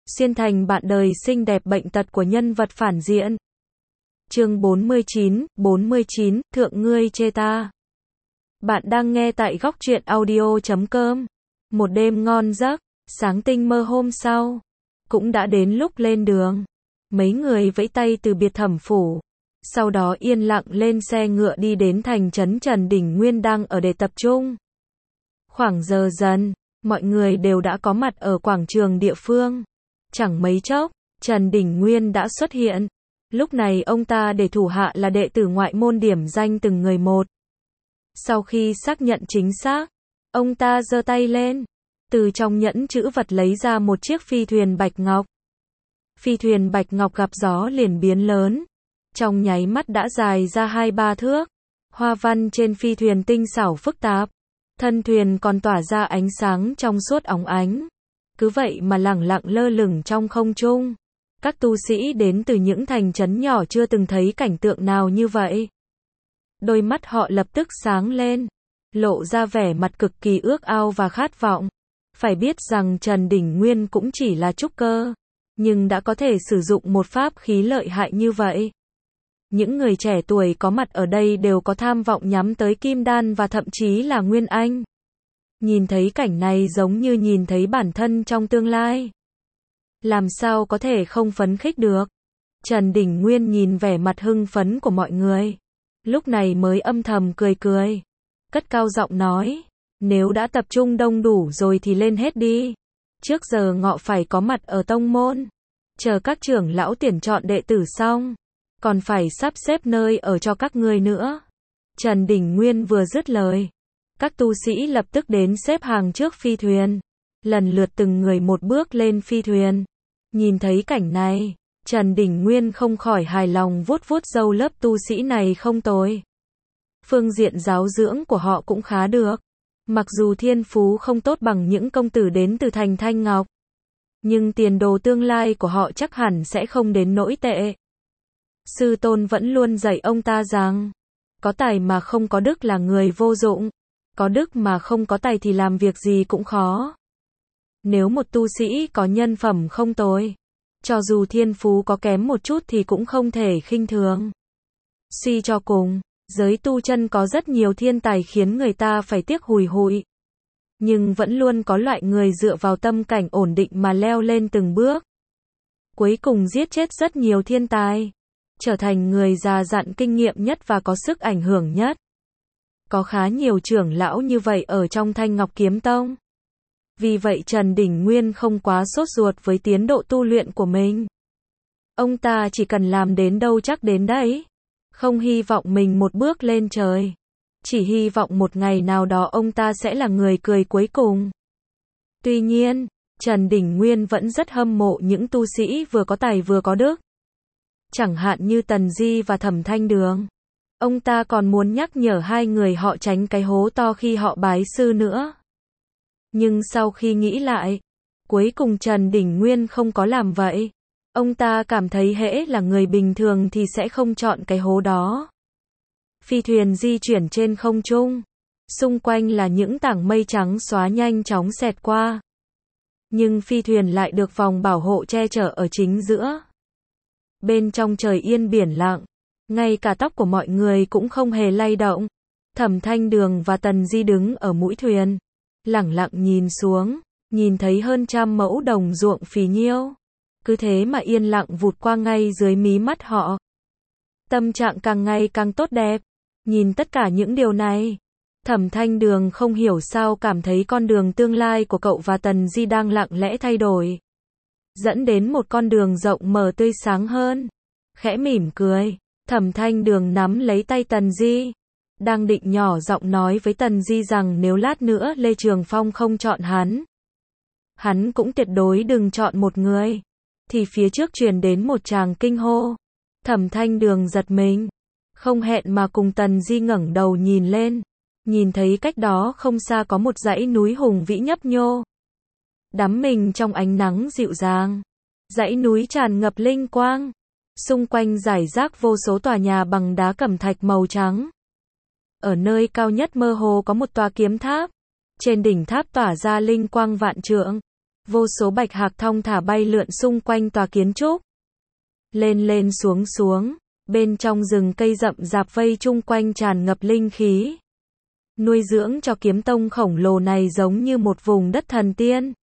xuyên thành bạn đời xinh đẹp bệnh tật của nhân vật phản diện. Chương 49, Thượng ngươi chê ta. Bạn đang nghe tại góc truyện audio.com. Một đêm ngon giấc, sáng tinh mơ hôm sau, cũng đã đến lúc lên đường. Mấy người vẫy tay từ biệt Thẩm phủ, sau đó yên lặng lên xe ngựa đi đến thành trấn Trần Đỉnh Nguyên đang ở để tập trung. Khoảng giờ dần, mọi người đều đã có mặt ở quảng trường địa phương. Chẳng mấy chốc, Trần Đỉnh Nguyên đã xuất hiện. Lúc này ông ta để thủ hạ là đệ tử ngoại môn điểm danh từng người một. Sau khi xác nhận chính xác, ông ta giơ tay lên, từ trong nhẫn trữ vật lấy ra một chiếc phi thuyền bạch ngọc. Phi thuyền bạch ngọc gặp gió liền biến lớn, trong nháy mắt đã dài ra 2-3 thước. Hoa văn trên phi thuyền tinh xảo phức tạp, thân thuyền còn tỏa ra ánh sáng trong suốt óng ánh. Cứ vậy mà lẳng lặng lơ lửng trong không trung. Các tu sĩ đến từ những thành trấn nhỏ chưa từng thấy cảnh tượng nào như vậy. Đôi mắt họ lập tức sáng lên, lộ ra vẻ mặt cực kỳ ước ao và khát vọng. Phải biết rằng Trần Đỉnh Nguyên cũng chỉ là trúc cơ, nhưng đã có thể sử dụng một pháp khí lợi hại như vậy. Những người trẻ tuổi có mặt ở đây đều có tham vọng nhắm tới kim đan và thậm chí là nguyên anh. Nhìn thấy cảnh này giống như nhìn thấy bản thân trong tương lai. Làm sao có thể không phấn khích được? Trần Đỉnh Nguyên nhìn vẻ mặt hưng phấn của mọi người, lúc này mới âm thầm cười cười, cất cao giọng nói, nếu đã tập trung đông đủ rồi thì lên hết đi. Trước giờ ngọ phải có mặt ở tông môn, chờ các trưởng lão tuyển chọn đệ tử xong, còn phải sắp xếp nơi ở cho các ngươi nữa. Trần Đỉnh Nguyên vừa dứt lời, các tu sĩ lập tức đến xếp hàng trước phi thuyền, lần lượt từng người một bước lên phi thuyền. Nhìn thấy cảnh này, Trần Đỉnh Nguyên không khỏi hài lòng vuốt vuốt râu lớp tu sĩ này không tồi. Phương diện giáo dưỡng của họ cũng khá được. Mặc dù thiên phú không tốt bằng những công tử đến từ thành Thanh Ngọc, nhưng tiền đồ tương lai của họ chắc hẳn sẽ không đến nỗi tệ. Sư tôn vẫn luôn dạy ông ta rằng, có tài mà không có đức là người vô dụng, có đức mà không có tài thì làm việc gì cũng khó. Nếu một tu sĩ có nhân phẩm không tồi, cho dù thiên phú có kém một chút thì cũng không thể khinh thường. Suy cho cùng, giới tu chân có rất nhiều thiên tài khiến người ta phải tiếc hùi hụi. Nhưng vẫn luôn có loại người dựa vào tâm cảnh ổn định mà leo lên từng bước. Cuối cùng giết chết rất nhiều thiên tài, trở thành người già dặn kinh nghiệm nhất và có sức ảnh hưởng nhất. Có khá nhiều trưởng lão như vậy ở trong Thanh Ngọc Kiếm Tông. Vì vậy Trần Đỉnh Nguyên không quá sốt ruột với tiến độ tu luyện của mình. Ông ta chỉ cần làm đến đâu chắc đến đấy. Không hy vọng mình một bước lên trời. Chỉ hy vọng một ngày nào đó ông ta sẽ là người cười cuối cùng. Tuy nhiên, Trần Đỉnh Nguyên vẫn rất hâm mộ những tu sĩ vừa có tài vừa có đức. Chẳng hạn như Tần Di và Thẩm Thanh Đường. Ông ta còn muốn nhắc nhở hai người họ tránh cái hố to khi họ bái sư nữa. Nhưng sau khi nghĩ lại, cuối cùng Trần Đỉnh Nguyên không có làm vậy. Ông ta cảm thấy hễ là người bình thường thì sẽ không chọn cái hố đó. Phi thuyền di chuyển trên không trung, xung quanh là những tảng mây trắng xóa nhanh chóng xẹt qua. Nhưng phi thuyền lại được vòng bảo hộ che chở ở chính giữa. Bên trong trời yên biển lặng, ngay cả tóc của mọi người cũng không hề lay động. Thẩm Thanh Đường và Tần Di đứng ở mũi thuyền, lẳng lặng nhìn xuống, nhìn thấy hơn 100 mẫu đồng ruộng phì nhiêu. Cứ thế mà yên lặng vụt qua ngay dưới mí mắt họ. Tâm trạng càng ngày càng tốt đẹp. Nhìn tất cả những điều này, Thẩm Thanh Đường không hiểu sao cảm thấy con đường tương lai của cậu và Tần Di đang lặng lẽ thay đổi, dẫn đến một con đường rộng mở tươi sáng hơn. Khẽ mỉm cười, Thẩm Thanh Đường nắm lấy tay Tần Di, đang định nhỏ giọng nói với Tần Di rằng nếu lát nữa Lê Trường Phong không chọn hắn cũng tuyệt đối đừng chọn một người. Thì phía trước truyền đến một tràng kinh hô. Thẩm Thanh Đường giật mình, không hẹn mà cùng Tần Di ngẩng đầu nhìn lên, nhìn thấy cách đó không xa có một dãy núi hùng vĩ nhấp nhô, đắm mình trong ánh nắng dịu dàng. Dãy núi tràn ngập linh quang, xung quanh rải rác vô số tòa nhà bằng đá cẩm thạch màu trắng. Ở nơi cao nhất mơ hồ có một tòa kiếm tháp, trên đỉnh tháp tỏa ra linh quang vạn trượng. Vô số bạch hạc thong thả bay lượn xung quanh tòa kiến trúc. Lên lên xuống xuống, bên trong rừng cây rậm rạp vây chung quanh tràn ngập linh khí. Nuôi dưỡng cho kiếm tông khổng lồ này giống như một vùng đất thần tiên.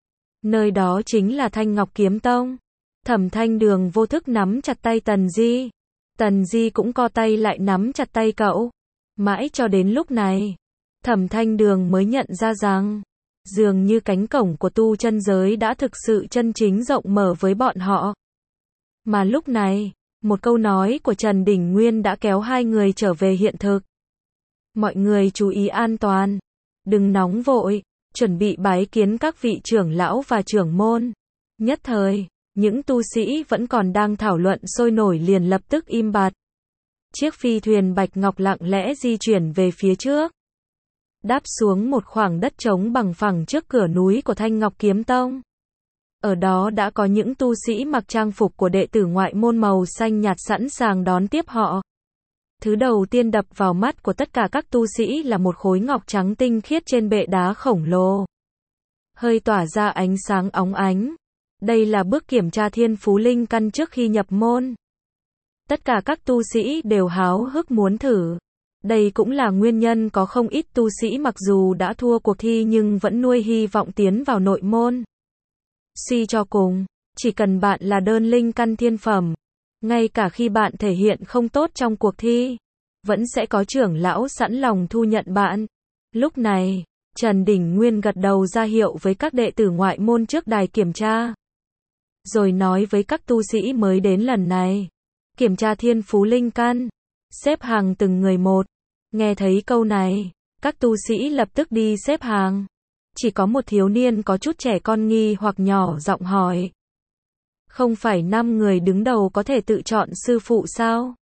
Nơi đó chính là Thanh Ngọc Kiếm Tông. Thẩm Thanh Đường vô thức nắm chặt tay Tần Di. Tần Di cũng co tay lại nắm chặt tay cậu. Mãi cho đến lúc này, Thẩm Thanh Đường mới nhận ra rằng, dường như cánh cổng của tu chân giới đã thực sự chân chính rộng mở với bọn họ. Mà lúc này, một câu nói của Trần Đỉnh Nguyên đã kéo hai người trở về hiện thực. Mọi người chú ý an toàn, đừng nóng vội, chuẩn bị bái kiến các vị trưởng lão và trưởng môn. Nhất thời, những tu sĩ vẫn còn đang thảo luận sôi nổi liền lập tức im bặt. Chiếc phi thuyền bạch ngọc lặng lẽ di chuyển về phía trước, đáp xuống một khoảng đất trống bằng phẳng trước cửa núi của Thanh Ngọc Kiếm Tông. Ở đó đã có những tu sĩ mặc trang phục của đệ tử ngoại môn màu xanh nhạt sẵn sàng đón tiếp họ. Thứ đầu tiên đập vào mắt của tất cả các tu sĩ là một khối ngọc trắng tinh khiết trên bệ đá khổng lồ, hơi tỏa ra ánh sáng óng ánh. Đây là bước kiểm tra thiên phú linh căn trước khi nhập môn. Tất cả các tu sĩ đều háo hức muốn thử. Đây cũng là nguyên nhân có không ít tu sĩ mặc dù đã thua cuộc thi nhưng vẫn nuôi hy vọng tiến vào nội môn. Suy cho cùng, chỉ cần bạn là đơn linh căn thiên phẩm, ngay cả khi bạn thể hiện không tốt trong cuộc thi, vẫn sẽ có trưởng lão sẵn lòng thu nhận bạn. Lúc này, Trần Đỉnh Nguyên gật đầu ra hiệu với các đệ tử ngoại môn trước đài kiểm tra. Rồi nói với các tu sĩ mới đến lần này, kiểm tra thiên phú linh căn, xếp hàng từng người một. Nghe thấy câu này, các tu sĩ lập tức đi xếp hàng. Chỉ có một thiếu niên có chút trẻ con nghi hoặc nhỏ giọng hỏi. Không phải 5 người đứng đầu có thể tự chọn sư phụ sao?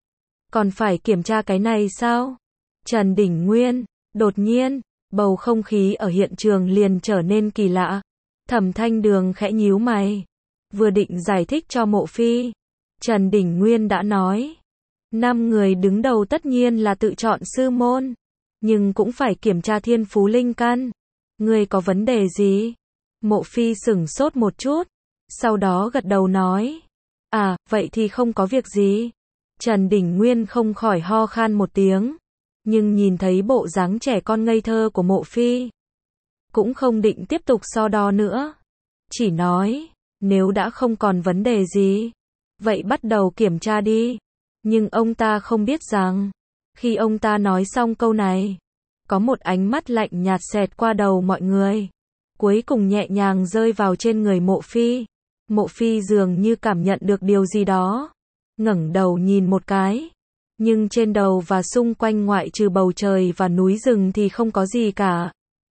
Còn phải kiểm tra cái này sao? Trần Đỉnh Nguyên, đột nhiên, bầu không khí ở hiện trường liền trở nên kỳ lạ. Thẩm Thanh Đường khẽ nhíu mày, vừa định giải thích cho Mộ Phi, Trần Đỉnh Nguyên đã nói, 5 người đứng đầu tất nhiên là tự chọn sư môn, nhưng cũng phải kiểm tra thiên phú linh căn. Ngươi có vấn đề gì? Mộ Phi sửng sốt một chút, sau đó gật đầu nói, à, vậy thì không có việc gì. Trần Đỉnh Nguyên không khỏi ho khan một tiếng, nhưng nhìn thấy bộ dáng trẻ con ngây thơ của Mộ Phi, cũng không định tiếp tục so đo nữa, chỉ nói, nếu đã không còn vấn đề gì, vậy bắt đầu kiểm tra đi. Nhưng ông ta không biết rằng, khi ông ta nói xong câu này, có một ánh mắt lạnh nhạt xẹt qua đầu mọi người, cuối cùng nhẹ nhàng rơi vào trên người Mộ Phi. Mộ Phi dường như cảm nhận được điều gì đó, ngẩng đầu nhìn một cái, nhưng trên đầu và xung quanh ngoại trừ bầu trời và núi rừng thì không có gì cả.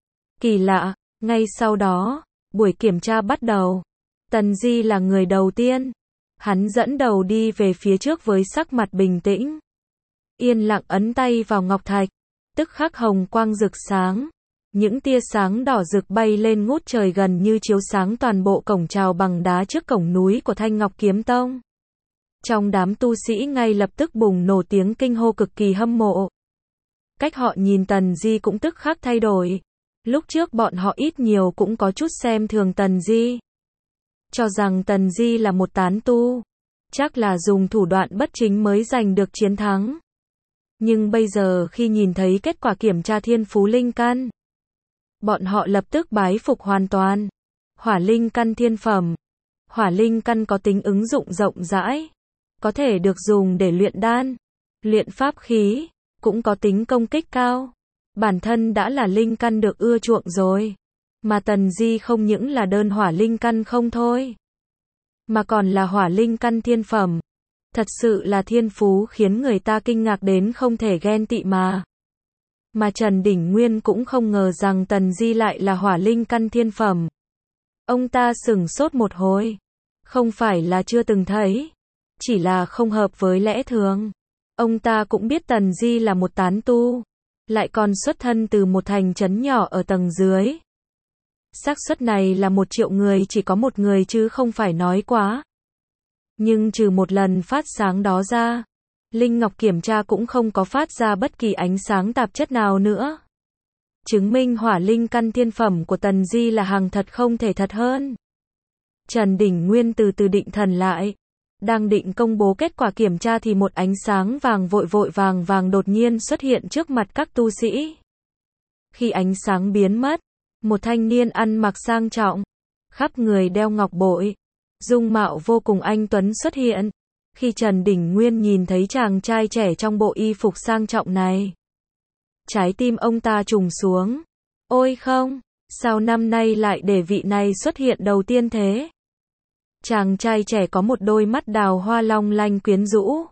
Kỳ lạ, ngay sau đó, buổi kiểm tra bắt đầu. Tần Di là người đầu tiên. Hắn dẫn đầu đi về phía trước với sắc mặt bình tĩnh, yên lặng ấn tay vào ngọc thạch, tức khắc hồng quang rực sáng. Những tia sáng đỏ rực bay lên ngút trời gần như chiếu sáng toàn bộ cổng chào bằng đá trước cổng núi của Thanh Ngọc Kiếm Tông. Trong đám tu sĩ ngay lập tức bùng nổ tiếng kinh hô cực kỳ hâm mộ. Cách họ nhìn Tần Di cũng tức khắc thay đổi. Lúc trước bọn họ ít nhiều cũng có chút xem thường Tần Di, cho rằng Tần Di là một tán tu, chắc là dùng thủ đoạn bất chính mới giành được chiến thắng. Nhưng bây giờ khi nhìn thấy kết quả kiểm tra thiên phú linh căn, bọn họ lập tức bái phục hoàn toàn. Hỏa linh căn thiên phẩm. Hỏa linh căn có tính ứng dụng rộng rãi, có thể được dùng để luyện đan, luyện pháp khí, cũng có tính công kích cao. Bản thân đã là linh căn được ưa chuộng rồi. Mà Tần Di không những là đơn hỏa linh căn không thôi, mà còn là hỏa linh căn thiên phẩm. Thật sự là thiên phú khiến người ta kinh ngạc đến không thể ghen tị mà. Mà Trần Đỉnh Nguyên cũng không ngờ rằng Tần Di lại là hỏa linh căn thiên phẩm. Ông ta sửng sốt một hồi. Không phải là chưa từng thấy, chỉ là không hợp với lẽ thường. Ông ta cũng biết Tần Di là một tán tu, lại còn xuất thân từ một thành trấn nhỏ ở tầng dưới. Xác suất này là 1 triệu người chỉ có một người chứ không phải nói quá. Nhưng trừ một lần phát sáng đó ra, Linh Ngọc kiểm tra cũng không có phát ra bất kỳ ánh sáng tạp chất nào nữa. chứng minh hỏa linh căn thiên phẩm của Tần Di là hàng thật không thể thật hơn. Trần Đình Nguyên từ từ định thần lại. Đang định công bố kết quả kiểm tra thì một ánh sáng vàng vội vàng đột nhiên xuất hiện trước mặt các tu sĩ. Khi ánh sáng biến mất, một thanh niên ăn mặc sang trọng, khắp người đeo ngọc bội, dung mạo vô cùng anh tuấn xuất hiện. Khi Trần Đình Nguyên nhìn thấy chàng trai trẻ trong bộ y phục sang trọng này, trái tim ông ta trùng xuống. Ôi không, sao năm nay lại để vị này xuất hiện đầu tiên thế? Chàng trai trẻ có một đôi mắt đào hoa long lanh quyến rũ.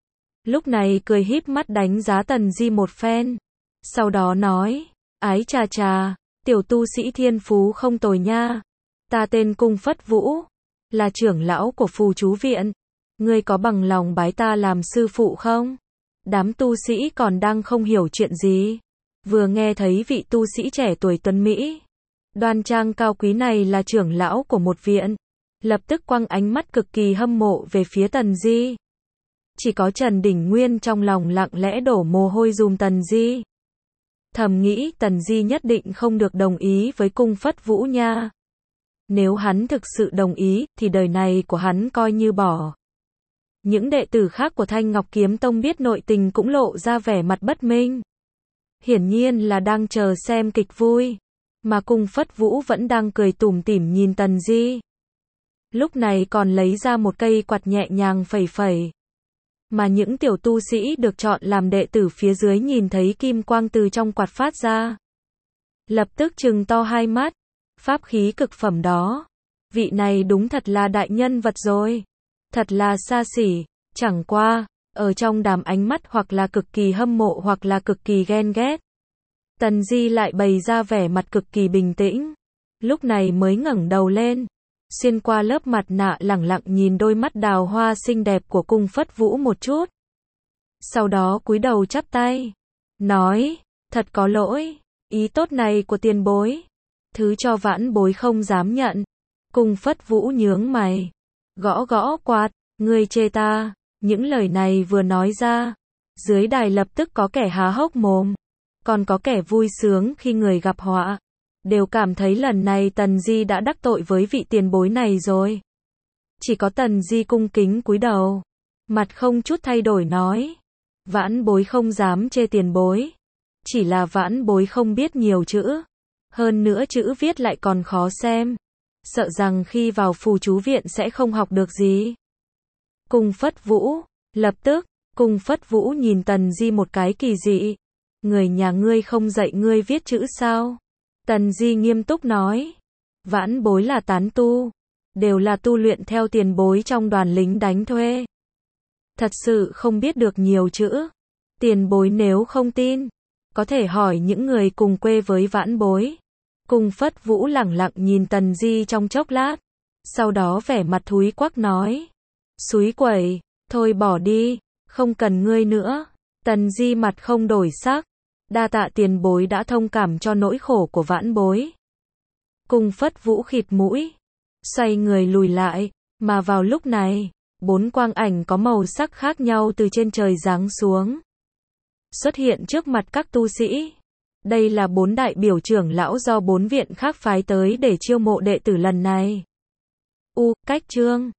Lúc này cười híp mắt đánh giá Tần Di một phen. Sau đó nói, ái chà chà, tiểu tu sĩ thiên phú không tồi nha. Ta tên Cung Phất Vũ, là trưởng lão của phù chú viện. Ngươi có bằng lòng bái ta làm sư phụ không? Đám tu sĩ còn đang không hiểu chuyện gì. Vừa nghe thấy vị tu sĩ trẻ tuổi tuấn Mỹ, đoan trang cao quý này là trưởng lão của một viện, lập tức quăng ánh mắt cực kỳ hâm mộ về phía Tần Di. Chỉ có Trần Đình Nguyên trong lòng lặng lẽ đổ mồ hôi dùm Tần Di. Thầm nghĩ Tần Di nhất định không được đồng ý với Cung Phất Vũ nha. Nếu hắn thực sự đồng ý, thì đời này của hắn coi như bỏ. Những đệ tử khác của Thanh Ngọc Kiếm Tông biết nội tình cũng lộ ra vẻ mặt bất minh. Hiển nhiên là đang chờ xem kịch vui. Mà Cung Phất Vũ vẫn đang cười tủm tỉm nhìn Tần Di. Lúc này còn lấy ra một cây quạt nhẹ nhàng phẩy phẩy. Mà những tiểu tu sĩ được chọn làm đệ tử phía dưới nhìn thấy kim quang từ trong quạt phát ra, lập tức trừng to hai mắt. Pháp khí cực phẩm đó. Vị này đúng thật là đại nhân vật rồi. Thật là xa xỉ. Chẳng qua, ở trong đám ánh mắt hoặc là cực kỳ hâm mộ hoặc là cực kỳ ghen ghét, Tần Di lại bày ra vẻ mặt cực kỳ bình tĩnh. Lúc này mới ngẩng đầu lên, xuyên qua lớp mặt nạ lẳng lặng nhìn đôi mắt đào hoa xinh đẹp của Cung Phất Vũ một chút. Sau đó cúi đầu chắp tay, nói, thật có lỗi, ý tốt này của tiền bối, thứ cho vãn bối không dám nhận. Cung Phất Vũ nhướng mày, gõ gõ quạt, ngươi chê ta. Những lời này vừa nói ra, dưới đài lập tức có kẻ há hốc mồm, còn có kẻ vui sướng khi người gặp họa. Đều cảm thấy lần này Tần Di đã đắc tội với vị tiền bối này rồi. Chỉ có Tần Di cung kính cúi đầu, mặt không chút thay đổi nói, vãn bối không dám chê tiền bối, chỉ là vãn bối không biết nhiều chữ, hơn nữa chữ viết lại còn khó xem, sợ rằng khi vào phù chú viện sẽ không học được gì. Cung Phất Vũ, lập tức, Cung Phất Vũ nhìn Tần Di một cái kỳ dị, người nhà ngươi không dạy ngươi viết chữ sao? Tần Di nghiêm túc nói, vãn bối là tán tu, đều là tu luyện theo tiền bối trong đoàn lính đánh thuê. Thật sự không biết được nhiều chữ. Tiền bối nếu không tin, có thể hỏi những người cùng quê với vãn bối. Cung Phất Vũ lẳng lặng nhìn Tần Di trong chốc lát, sau đó vẻ mặt thúi quắc nói, xúi quẩy, thôi bỏ đi, không cần ngươi nữa. Tần Di mặt không đổi sắc, đa tạ tiền bối đã thông cảm cho nỗi khổ của vãn bối. Cung Phất Vũ khịt mũi, xoay người lùi lại, mà vào lúc này, 4 quang ảnh có màu sắc khác nhau từ trên trời giáng xuống, xuất hiện trước mặt các tu sĩ. Đây là 4 đại biểu trưởng lão do 4 viện khác phái tới để chiêu mộ đệ tử lần này. Cách Trương